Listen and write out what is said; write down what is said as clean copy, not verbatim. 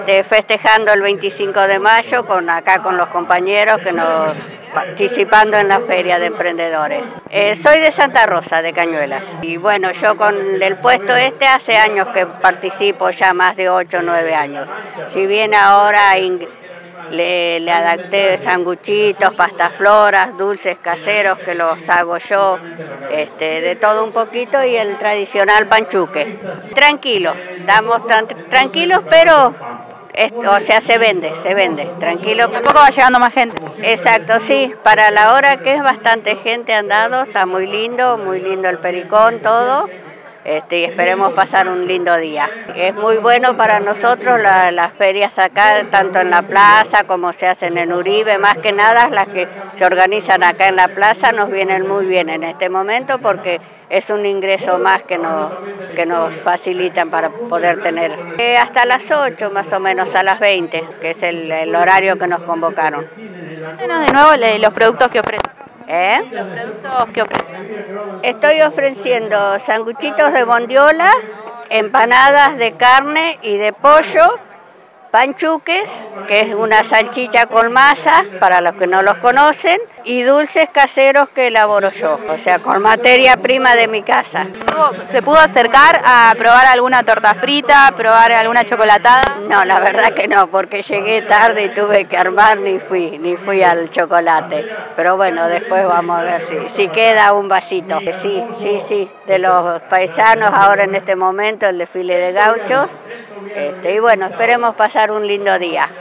Festejando el 25 de mayo acá con los compañeros que nos participando en la Feria de Emprendedores. Soy de Santa Rosa, de Cañuelas. Y bueno, yo con el puesto hace años que participo, ya más de 8 o 9 años. Si bien ahora le adapté sanguchitos, pastas floras, dulces caseros que los hago yo, de todo un poquito, y el tradicional panchuque. Tranquilos, estamos tranquilos, pero se vende, tranquilo. Tampoco va llegando más gente. Exacto, sí, para la hora que es bastante gente han dado, está muy lindo el pericón, todo. Y esperemos pasar un lindo día. Es muy bueno para nosotros las ferias acá, tanto en la plaza como se hacen en Uribe, más que nada las que se organizan acá en la plaza nos vienen muy bien en este momento porque es un ingreso más que nos facilitan para poder tener. Hasta las 8 más o menos, a las 20, que es el horario que nos convocaron. Cuéntenos de nuevo los productos que ofrecen. Los productos que ofrecen. Estoy ofreciendo sanguchitos de bondiola, empanadas de carne y de pollo, panchuques, que es una salchicha con masa, para los que no los conocen, y dulces caseros que elaboro yo, o sea, con materia prima de mi casa. ¿Se pudo acercar a probar alguna torta frita, probar alguna chocolatada? No, la verdad que no, porque llegué tarde y tuve que armar, ni fui al chocolate. Pero bueno, después vamos a ver si queda un vasito. Sí, de los paisanos ahora en este momento, el desfile de gauchos. Y bueno, esperemos pasar un lindo día.